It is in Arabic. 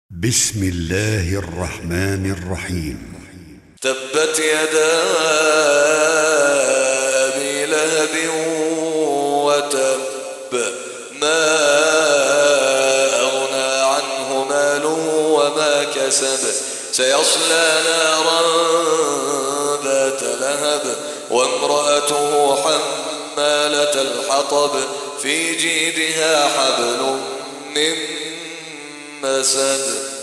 بسم الله الرحمن الرحيم. تبت يدا أبي لهب وتب ما أغنى عنه ماله وما كسب سيصلى نارا ذات لهب وامرأته حمالة الحطب في جيدها حبل من مسد.